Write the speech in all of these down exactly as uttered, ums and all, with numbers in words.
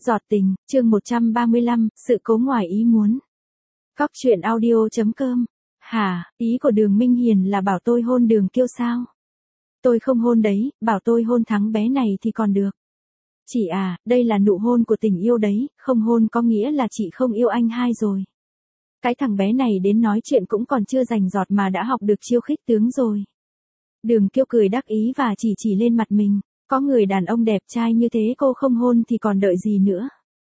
Giọt tình, chương một trăm ba mươi lăm, sự cố ngoài ý muốn. Cóc truyện audio chấm com. Hả, ý của Đường Minh Hiền là bảo tôi hôn Đường Kiêu sao? Tôi không hôn đấy, bảo tôi hôn thằng bé này thì còn được. Chị à, đây là nụ hôn của tình yêu đấy, không hôn có nghĩa là chị không yêu anh hai rồi. Cái thằng bé này đến nói chuyện cũng còn chưa rành giọt mà đã học được chiêu khích tướng rồi. Đường Kiêu cười đắc ý và chỉ chỉ lên mặt mình. Có người đàn ông đẹp trai như thế cô không hôn thì còn đợi gì nữa.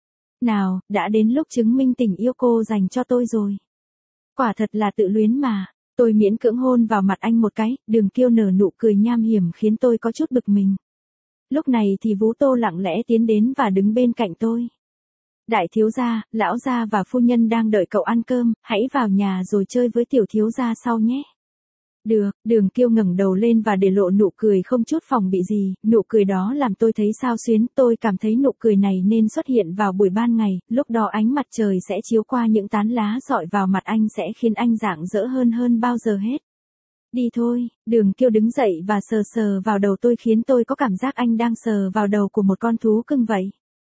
Nào, đã đến lúc chứng minh tình yêu cô dành cho tôi rồi. Quả thật là tự luyến mà. Tôi miễn cưỡng hôn vào mặt anh một cái, Đường Kiêu nở nụ cười nham hiểm khiến tôi có chút bực mình. Lúc này thì Vũ Tô lặng lẽ tiến đến và đứng bên cạnh tôi. Đại thiếu gia, lão gia và phu nhân đang đợi cậu ăn cơm, hãy vào nhà rồi chơi với tiểu thiếu gia sau nhé. Được, Đường Kiêu ngẩng đầu lên và để lộ nụ cười không chút phòng bị gì, nụ cười đó làm tôi thấy xao xuyến, tôi cảm thấy nụ cười này nên xuất hiện vào buổi ban ngày, lúc đó ánh mặt trời sẽ chiếu qua những tán lá rọi vào mặt anh sẽ khiến anh rạng rỡ hơn hơn bao giờ hết. Đi thôi, Đường Kiêu đứng dậy và sờ sờ vào đầu tôi khiến tôi có cảm giác anh đang sờ vào đầu của một con thú cưng vậy.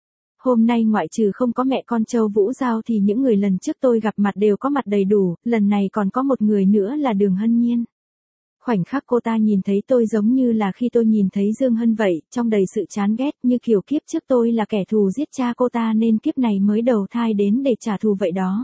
Hôm nay ngoại trừ không có mẹ con Châu Vũ Giao thì những người lần trước tôi gặp mặt đều có mặt đầy đủ, lần này còn có một người nữa là Đường Hân Nhiên. Khoảnh khắc cô ta nhìn thấy tôi giống như là khi tôi nhìn thấy Dương Hân vậy, trong đầy sự chán ghét như kiểu kiếp trước tôi là kẻ thù giết cha cô ta nên kiếp này mới đầu thai đến để trả thù vậy đó.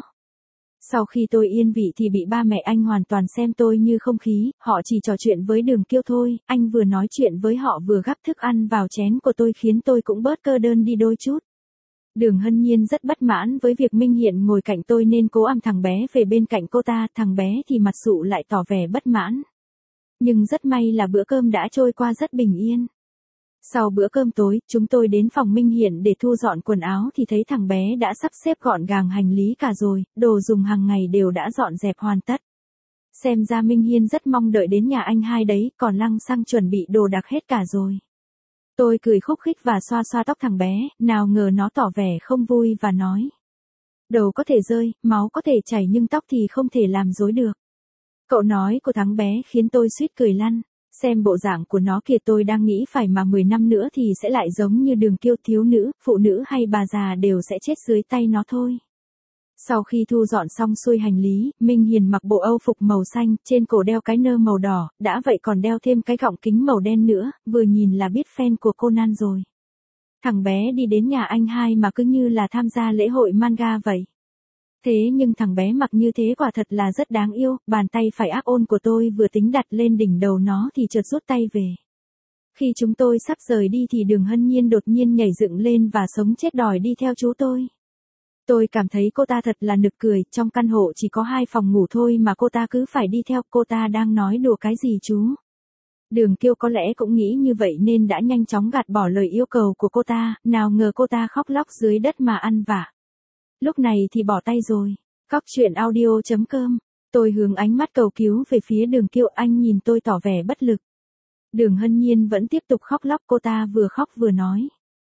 Sau khi tôi yên vị thì bị ba mẹ anh hoàn toàn xem tôi như không khí, họ chỉ trò chuyện với Đường Kiêu thôi, anh vừa nói chuyện với họ vừa gắp thức ăn vào chén của tôi khiến tôi cũng bớt cơ đơn đi đôi chút. Đường Hân Nhiên rất bất mãn với việc Minh Hiện ngồi cạnh tôi nên cố ẵm thằng bé về bên cạnh cô ta, thằng bé thì mặt sụ lại tỏ vẻ bất mãn. Nhưng rất may là bữa cơm đã trôi qua rất bình yên. Sau bữa cơm tối, chúng tôi đến phòng Minh Hiện để thu dọn quần áo thì thấy thằng bé đã sắp xếp gọn gàng hành lý cả rồi, đồ dùng hàng ngày đều đã dọn dẹp hoàn tất. Xem ra Minh Hiên rất mong đợi đến nhà anh hai đấy, còn lăng xăng chuẩn bị đồ đạc hết cả rồi. Tôi cười khúc khích và xoa xoa tóc thằng bé, nào ngờ nó tỏ vẻ không vui và nói. Đầu có thể rơi, máu có thể chảy nhưng tóc thì không thể làm rối được. Cậu nói của thằng bé khiến tôi suýt cười lăn, xem bộ dạng của nó kìa tôi đang nghĩ phải mà mười năm nữa thì sẽ lại giống như Đường Kiêu, thiếu nữ, phụ nữ hay bà già đều sẽ chết dưới tay nó thôi. Sau khi thu dọn xong xuôi hành lý, Minh Hiền mặc bộ âu phục màu xanh, trên cổ đeo cái nơ màu đỏ, đã vậy còn đeo thêm cái gọng kính màu đen nữa, vừa nhìn là biết fan của Conan rồi. Thằng bé đi đến nhà anh hai mà cứ như là tham gia lễ hội manga vậy. Thế nhưng thằng bé mặc như thế quả thật là rất đáng yêu, bàn tay phải ác ôn của tôi vừa tính đặt lên đỉnh đầu nó thì chợt rút tay về. Khi chúng tôi sắp rời đi thì Đường Hân Nhiên đột nhiên nhảy dựng lên và sống chết đòi đi theo chú tôi. Tôi cảm thấy cô ta thật là nực cười, trong căn hộ chỉ có hai phòng ngủ thôi mà cô ta cứ phải đi theo, cô ta đang nói đùa cái gì chú? Đường Kiêu có lẽ cũng nghĩ như vậy nên đã nhanh chóng gạt bỏ lời yêu cầu của cô ta, nào ngờ cô ta khóc lóc dưới đất mà ăn vạ. Lúc này thì bỏ tay rồi. Cóc truyện audio chấm com. Tôi hướng ánh mắt cầu cứu về phía Đường Kiêu, anh nhìn tôi tỏ vẻ bất lực. Đường Hân Nhiên vẫn tiếp tục khóc lóc, cô ta vừa khóc vừa nói.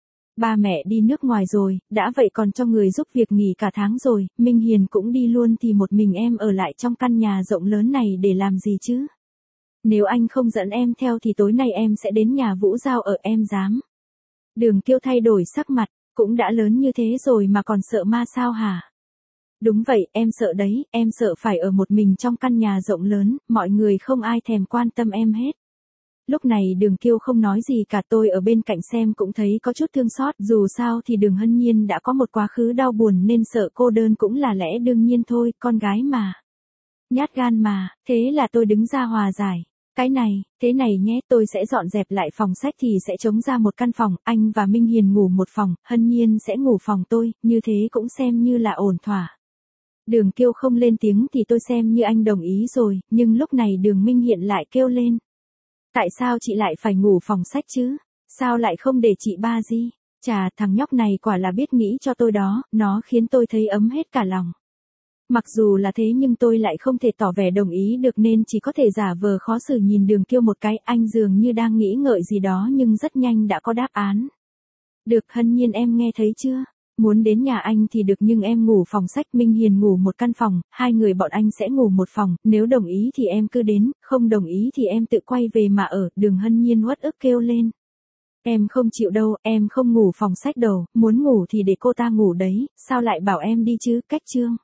Ba mẹ đi nước ngoài rồi, đã vậy còn cho người giúp việc nghỉ cả tháng rồi, Minh Hiền cũng đi luôn thì một mình em ở lại trong căn nhà rộng lớn này để làm gì chứ? Nếu anh không dẫn em theo thì tối nay em sẽ đến nhà Vũ Giao ở, em dám. Đường Kiêu thay đổi sắc mặt. Cũng đã lớn như thế rồi mà còn sợ ma sao hả? Đúng vậy, em sợ đấy, em sợ phải ở một mình trong căn nhà rộng lớn, mọi người không ai thèm quan tâm em hết. Lúc này Đường Kiêu không nói gì cả, tôi ở bên cạnh xem cũng thấy có chút thương xót, dù sao thì Đường Hân Nhiên đã có một quá khứ đau buồn nên sợ cô đơn cũng là lẽ đương nhiên thôi, con gái mà. Nhát gan mà, thế là tôi đứng ra hòa giải. Cái này, thế này nhé, tôi sẽ dọn dẹp lại phòng sách thì sẽ trống ra một căn phòng, anh và Minh Hiền ngủ một phòng, Hân Nhiên sẽ ngủ phòng tôi, như thế cũng xem như là ổn thỏa. Đường Kiêu không lên tiếng thì tôi xem như anh đồng ý rồi, nhưng lúc này Đường Minh Hiện lại kêu lên. Tại sao chị lại phải ngủ phòng sách chứ? Sao lại không để chị ba Di? Chà, thằng nhóc này quả là biết nghĩ cho tôi đó, nó khiến tôi thấy ấm hết cả lòng. Mặc dù là thế nhưng tôi lại không thể tỏ vẻ đồng ý được nên chỉ có thể giả vờ khó xử nhìn Đường Kiêu một cái, anh dường như đang nghĩ ngợi gì đó nhưng rất nhanh đã có đáp án. Được, Hân Nhiên em nghe thấy chưa? Muốn đến nhà anh thì được nhưng em ngủ phòng sách, Minh Hiền ngủ một căn phòng, hai người bọn anh sẽ ngủ một phòng, nếu đồng ý thì em cứ đến, không đồng ý thì em tự quay về mà ở, Đường Hân Nhiên uất ức kêu lên. Em không chịu đâu, em không ngủ phòng sách đầu, muốn ngủ thì để cô ta ngủ đấy, sao lại bảo em đi chứ, cách trương.